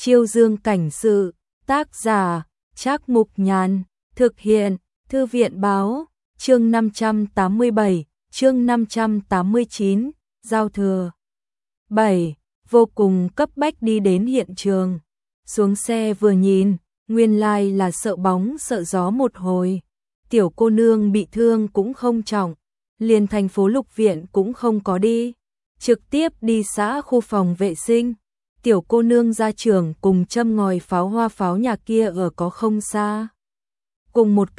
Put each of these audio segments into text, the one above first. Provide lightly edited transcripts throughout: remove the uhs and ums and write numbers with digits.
Chiêu Dương cảnh sự, tác giả, Trác Mục Nhàn, thực hiện, Thư viện báo, chương 587, chương 589, giao thừa. 7. Vô cùng cấp bách đi đến hiện trường. Xuống xe vừa nhìn, nguyên lai là sợ bóng sợ gió một hồi. Tiểu cô nương bị thương cũng không trọng, liền thành phố Lục Viện cũng không có đi, trực tiếp đi xã khu phòng vệ sinh. Tiểu cô nương ra trường cùng châm ngòi pháo hoa pháo nhà kia ở có không xa. Cùng một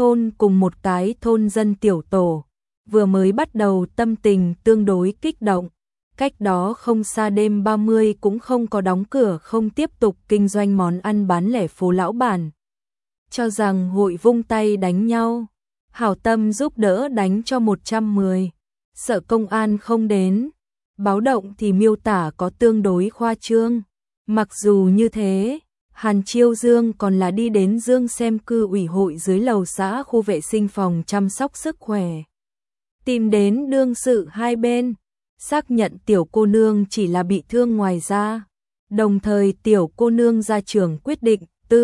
cái thôn dân tiểu tổ, vừa mới bắt đầu tâm tình tương đối kích động. Cách đó không xa đêm 30 cũng không có đóng cửa, không tiếp tục kinh doanh món ăn bán lẻ phố lão bản. Cho rằng hội vung tay đánh nhau, hảo tâm giúp đỡ đánh cho 110. Sợ công an không đến. Báo động thì miêu tả có tương đối khoa trương. Mặc dù như thế, Hàn Chiêu Dương còn là đi đến Dương xem cư ủy hội dưới lầu xã khu vệ sinh phòng chăm sóc sức khỏe. Tìm đến đương sự hai bên, xác nhận tiểu cô nương chỉ là bị thương ngoài da. Đồng thời tiểu cô nương ra trường quyết định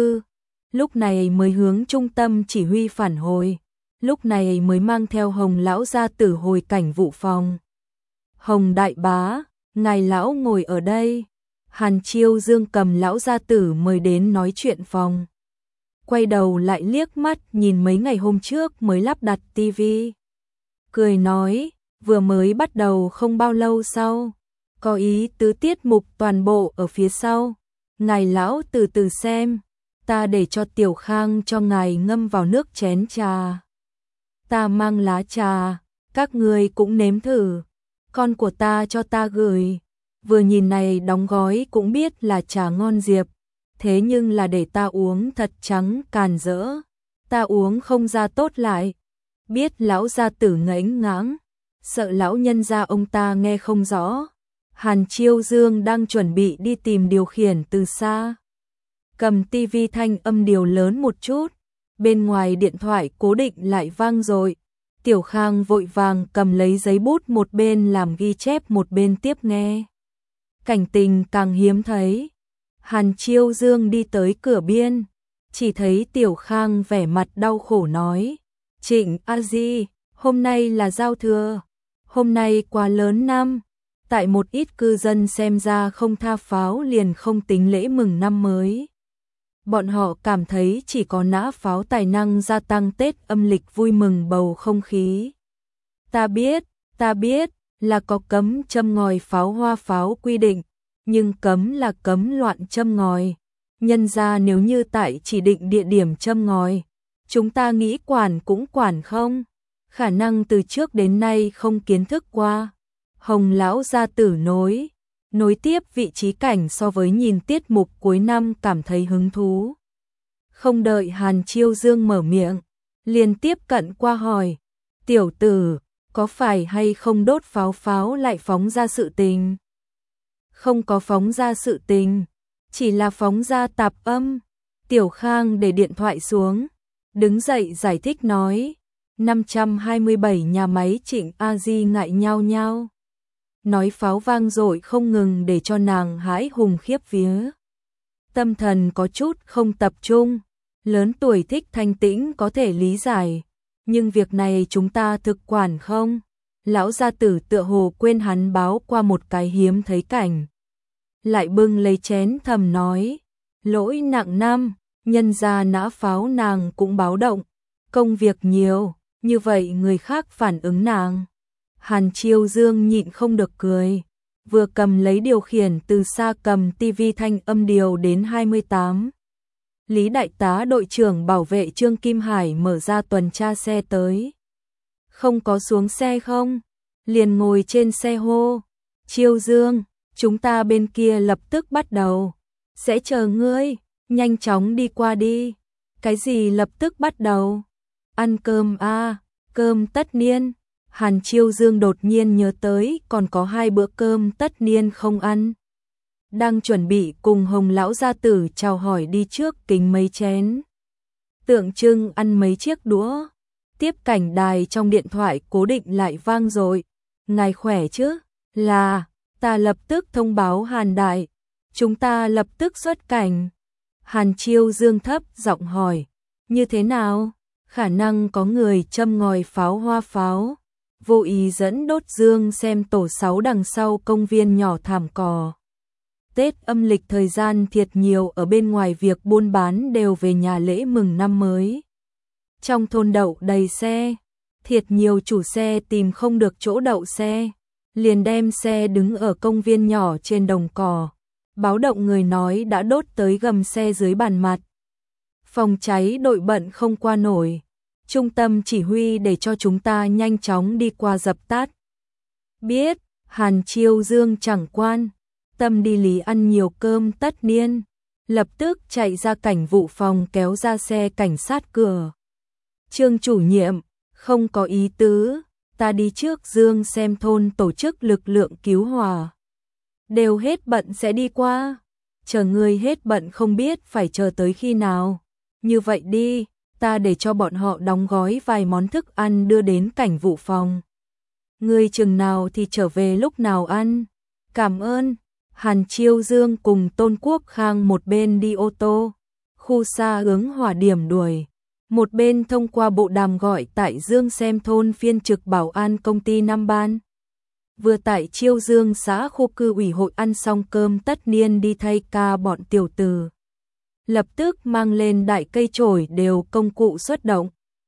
lúc này mới hướng trung tâm chỉ huy phản hồi. Lúc này mới mang theo Hồng lão gia tử hồi cảnh vụ phòng. Hồng đại bá, ngài lão ngồi ở đây. Hàn Chiêu Dương cầm lão gia tử mời đến nói chuyện phòng. Quay đầu lại liếc mắt nhìn mấy ngày hôm trước mới lắp đặt tivi. Cười nói, vừa mới bắt đầu không bao lâu sau. Có ý tứ tiết mục toàn bộ ở phía sau. Ngài lão từ từ xem. Ta để cho Tiểu Khang cho ngài ngâm vào nước chén trà. Ta mang lá trà, các người cũng nếm thử. Con của ta cho ta gửi. Vừa nhìn này đóng gói cũng biết là trà ngon diệp. Thế nhưng là để ta uống thật trắng càn rỡ. Ta uống không ra tốt lại. Biết lão gia tử ngẫnh ngãng, sợ lão nhân gia ông ta nghe không rõ. Hàn Chiêu Dương đang chuẩn bị đi tìm điều khiển từ xa. Cầm tivi thanh âm điều lớn một chút. Bên ngoài điện thoại cố định lại vang dội. Tiểu Khang vội vàng cầm lấy giấy bút, một bên làm ghi chép một bên tiếp nghe. Cảnh tình càng hiếm thấy. Hàn Chiêu Dương đi tới cửa biên, chỉ thấy Tiểu Khang vẻ mặt đau khổ nói: Trịnh a di, hôm nay là giao thừa, hôm nay quá lớn năm. Tại một ít cư dân xem ra không tha pháo liền không tính lễ mừng năm mới. Bọn họ cảm thấy chỉ có nã pháo tài năng gia tăng Tết âm lịch vui mừng bầu không khí. Ta biết là có cấm châm ngòi pháo hoa pháo quy định, nhưng cấm là cấm loạn châm ngòi. Nhân ra nếu như tại chỉ định địa điểm châm ngòi, chúng ta nghĩ quản cũng quản không. Khả năng từ trước đến nay không kiến thức qua. Hồng lão gia tử nối tiếp vị trí cảnh so với nhìn tiết mục cuối năm cảm thấy hứng thú. Không đợi Hàn Chiêu Dương mở miệng, liền tiếp cận qua hỏi: Tiểu tử, có phải hay không đốt pháo lại phóng ra sự tình? Không có phóng ra sự tình, chỉ là phóng ra tạp âm. Tiểu Khang để điện thoại xuống, đứng dậy giải thích nói: 527 nhà máy Trịnh a di ngại nhao nhao. Nói pháo vang dội không ngừng để cho nàng hãi hùng khiếp vía. Tâm thần có chút không tập trung, lớn tuổi thích thanh tĩnh có thể lý giải, nhưng việc này chúng ta thực quản không? Lão gia tử tựa hồ quên hắn báo qua một cái hiếm thấy cảnh. Lại bưng lấy chén thầm nói: lỗi nặng năm, nhân ra nã pháo nàng cũng báo động, công việc nhiều, như vậy người khác phản ứng nàng. Hàn Chiêu Dương nhịn không được cười, vừa cầm lấy điều khiển từ xa cầm tivi thanh âm điều đến 28. Lý đại tá đội trưởng bảo vệ Trương Kim Hải mở ra tuần tra xe tới. Không có xuống xe không? Liền ngồi trên xe hô: Chiêu Dương, chúng ta bên kia lập tức bắt đầu. Sẽ chờ ngươi, nhanh chóng đi qua đi. Cái gì lập tức bắt đầu? Ăn cơm à, cơm tất niên. Hàn Chiêu Dương đột nhiên nhớ tới còn có 2 bữa cơm tất niên không ăn. Đang chuẩn bị cùng Hồng lão gia tử chào hỏi đi trước kính mấy chén. Tượng trưng ăn mấy chiếc đũa. Tiếp cảnh đài trong điện thoại cố định lại vang dội: Ngài khỏe chứ? Là, ta lập tức thông báo Hàn đại. chúng ta lập tức xuất cảnh. Hàn Chiêu Dương thấp giọng hỏi, như thế nào? Khả năng có người châm ngòi pháo hoa pháo, vô ý dẫn đốt Dương Xem tổ 6 đằng sau công viên nhỏ thảm cỏ. Tết âm lịch thời gian thiệt nhiều ở bên ngoài việc buôn bán đều về nhà lễ mừng năm mới. Trong thôn đậu đầy xe, thiệt nhiều chủ xe tìm không được chỗ đậu xe, liền đem xe đứng ở công viên nhỏ trên đồng cỏ. Báo động người nói đã đốt tới gầm xe dưới bàn mặt. Phòng cháy đội bận không qua nổi. Trung tâm chỉ huy để cho chúng ta nhanh chóng đi qua dập tắt. Biết, Hàn Chiêu Dương chẳng quan tâm đi lý ăn nhiều cơm tất niên, lập tức chạy ra cảnh vụ phòng kéo ra xe cảnh sát cửa. Trương chủ nhiệm, không có ý tứ, ta đi trước Dương Xem thôn tổ chức lực lượng cứu hỏa. Đều hết bận sẽ đi qua, chờ người hết bận không biết phải chờ tới khi nào. Như vậy đi, ta để cho bọn họ đóng gói vài món thức ăn đưa đến cảnh vụ phòng. Người chừng nào thì trở về lúc nào ăn. Cảm ơn. Hàn Chiêu Dương cùng Tôn Quốc Khang một bên đi ô tô, khu xa hướng hỏa điểm đuổi, một bên thông qua bộ đàm gọi tại Dương Xem thôn phiên trực bảo an công ty Nam Ban. Vừa tại Chiêu Dương xã khu cư ủy hội ăn xong cơm tất niên đi thay ca bọn tiểu tử. Lập tức mang lên đại cây chổi đều công cụ xuất động.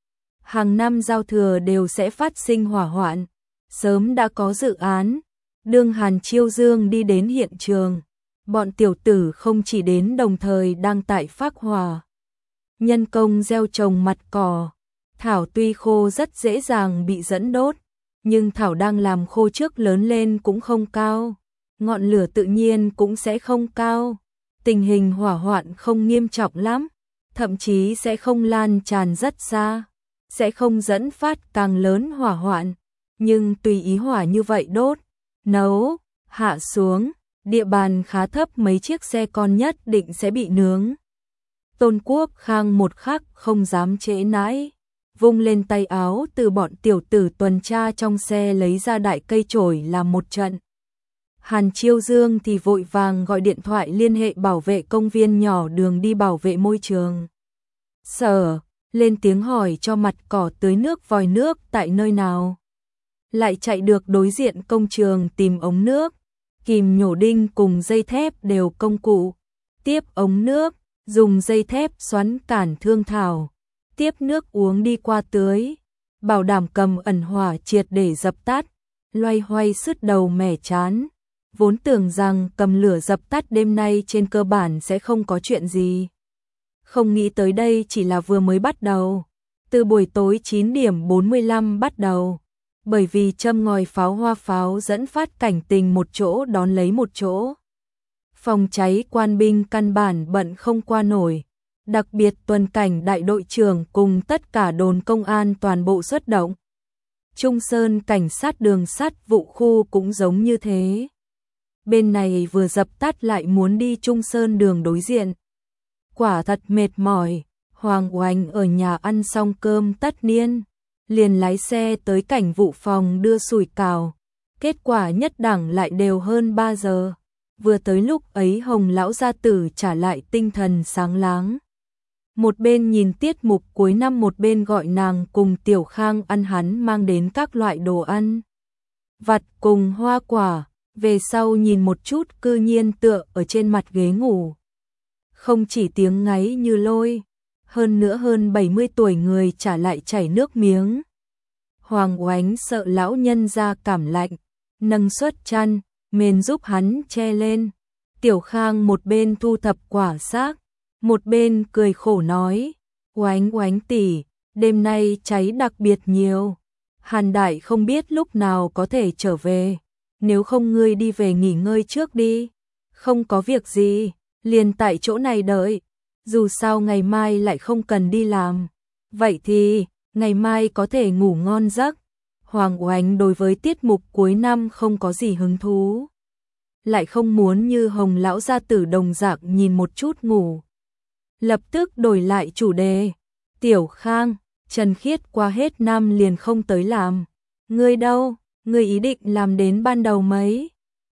Hàng năm giao thừa đều sẽ phát sinh hỏa hoạn, sớm đã có dự án. Đương Hàn Chiêu Dương đi đến hiện trường, bọn tiểu tử không chỉ đến đồng thời đang tại phác hỏa. Nhân công gieo trồng mặt cỏ, thảo tuy khô rất dễ dàng bị dẫn đốt, nhưng thảo đang làm khô trước lớn lên cũng không cao, ngọn lửa tự nhiên cũng sẽ không cao. Tình hình hỏa hoạn không nghiêm trọng lắm, thậm chí sẽ không lan tràn rất xa, sẽ không dẫn phát càng lớn hỏa hoạn, nhưng tùy ý hỏa như vậy đốt, nấu, hạ xuống, địa bàn khá thấp mấy chiếc xe con nhất định sẽ bị nướng. Tôn Quốc Khang một khắc không dám trễ nãi, vung lên tay áo từ bọn tiểu tử tuần tra trong xe lấy ra đại cây chổi làm một trận. Hàn Chiêu Dương thì vội vàng gọi điện thoại liên hệ bảo vệ công viên nhỏ đường đi bảo vệ môi trường. Sở, lên tiếng hỏi cho mặt cỏ tưới nước vòi nước tại nơi nào. Lại chạy được đối diện công trường tìm ống nước, kìm nhổ đinh cùng dây thép đều công cụ. Tiếp ống nước, dùng dây thép xoắn cản thương thảo. Tiếp nước uống đi qua tưới, bảo đảm cầm ẩn hỏa triệt để dập tắt. Loay hoay sứt đầu mẻ chán. Vốn tưởng rằng cầm lửa dập tắt đêm nay trên cơ bản sẽ không có chuyện gì. Không nghĩ tới đây chỉ là vừa mới bắt đầu. Từ buổi tối 9:45 bắt đầu. Bởi vì châm ngòi pháo hoa pháo dẫn phát cảnh tình một chỗ đón lấy một chỗ. Phòng cháy quan binh căn bản bận không qua nổi. Đặc biệt tuần cảnh đại đội trưởng cùng tất cả đồn công an toàn bộ xuất động. Trung Sơn cảnh sát đường sắt vụ khu cũng giống như thế. Bên này vừa dập tắt lại muốn đi Trung Sơn đường đối diện. Quả thật mệt mỏi, Hoàng Oanh ở nhà ăn xong cơm tất niên, liền lái xe tới cảnh vụ phòng đưa sủi cảo. Kết quả nhất đẳng lại đều hơn 3 giờ. Vừa tới lúc ấy Hồng lão gia tử trả lại tinh thần sáng láng. Một bên nhìn tiết mục cuối năm một bên gọi nàng cùng Tiểu Khang ăn hắn mang đến các loại đồ ăn vặt cùng hoa quả. Về sau nhìn một chút cư nhiên tựa ở trên mặt ghế ngủ. Không chỉ tiếng ngáy như lôi, hơn nữa hơn 70 tuổi người trả lại chảy nước miếng. Hoàng Oánh sợ lão nhân ra cảm lạnh, nâng suất chăn, mền giúp hắn che lên. Tiểu Khang một bên thu thập quả xác, một bên cười khổ nói, Oánh Oánh tỷ, đêm nay cháy đặc biệt nhiều. Hàn Đại không biết lúc nào có thể trở về. Nếu không ngươi đi về nghỉ ngơi trước đi. Không có việc gì, liền tại chỗ này đợi. Dù sao ngày mai lại không cần đi làm. Vậy thì, ngày mai có thể ngủ ngon giấc. Hoàng Oánh đối với tiết mục cuối năm không có gì hứng thú. Lại không muốn như Hồng lão gia tử đồng dạng nhìn một chút ngủ. Lập tức đổi lại chủ đề. Tiểu Khang, Trần Khiết qua hết năm liền không tới làm. Ngươi đâu? Ngươi ý định làm đến ban đầu mấy?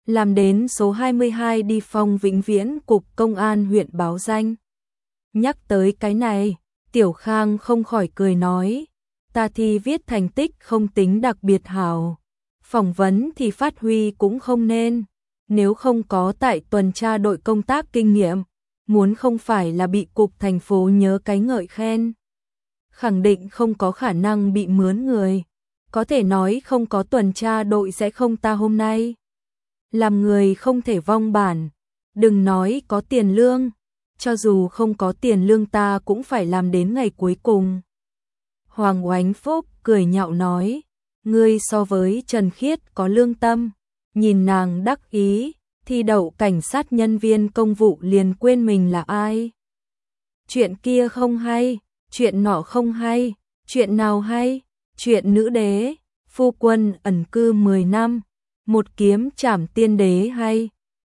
làm đến số 22 đi phòng vĩnh viễn cục công an huyện báo danh. Nhắc tới cái này, Tiểu Khang không khỏi cười nói, ta thi viết thành tích không tính đặc biệt hảo, phỏng vấn thì phát huy cũng không nên, nếu không có tại tuần tra đội công tác kinh nghiệm, muốn không phải là bị cục thành phố nhớ cái ngợi khen. Khẳng định không có khả năng bị mướn người, có thể nói không có tuần tra đội sẽ không ta hôm nay. Làm người không thể vong bản, đừng nói có tiền lương, cho dù không có tiền lương ta cũng phải làm đến ngày cuối cùng. Hoàng Oánh Phúc cười nhạo nói, ngươi so với Trần Khiết có lương tâm, nhìn nàng đắc ý, thi đậu cảnh sát nhân viên công vụ liền quên mình là ai. Chuyện kia không hay, chuyện nọ không hay, chuyện nào hay, chuyện nữ đế, phu quân ẩn cư 10 năm, một kiếm trảm tiên đế hay.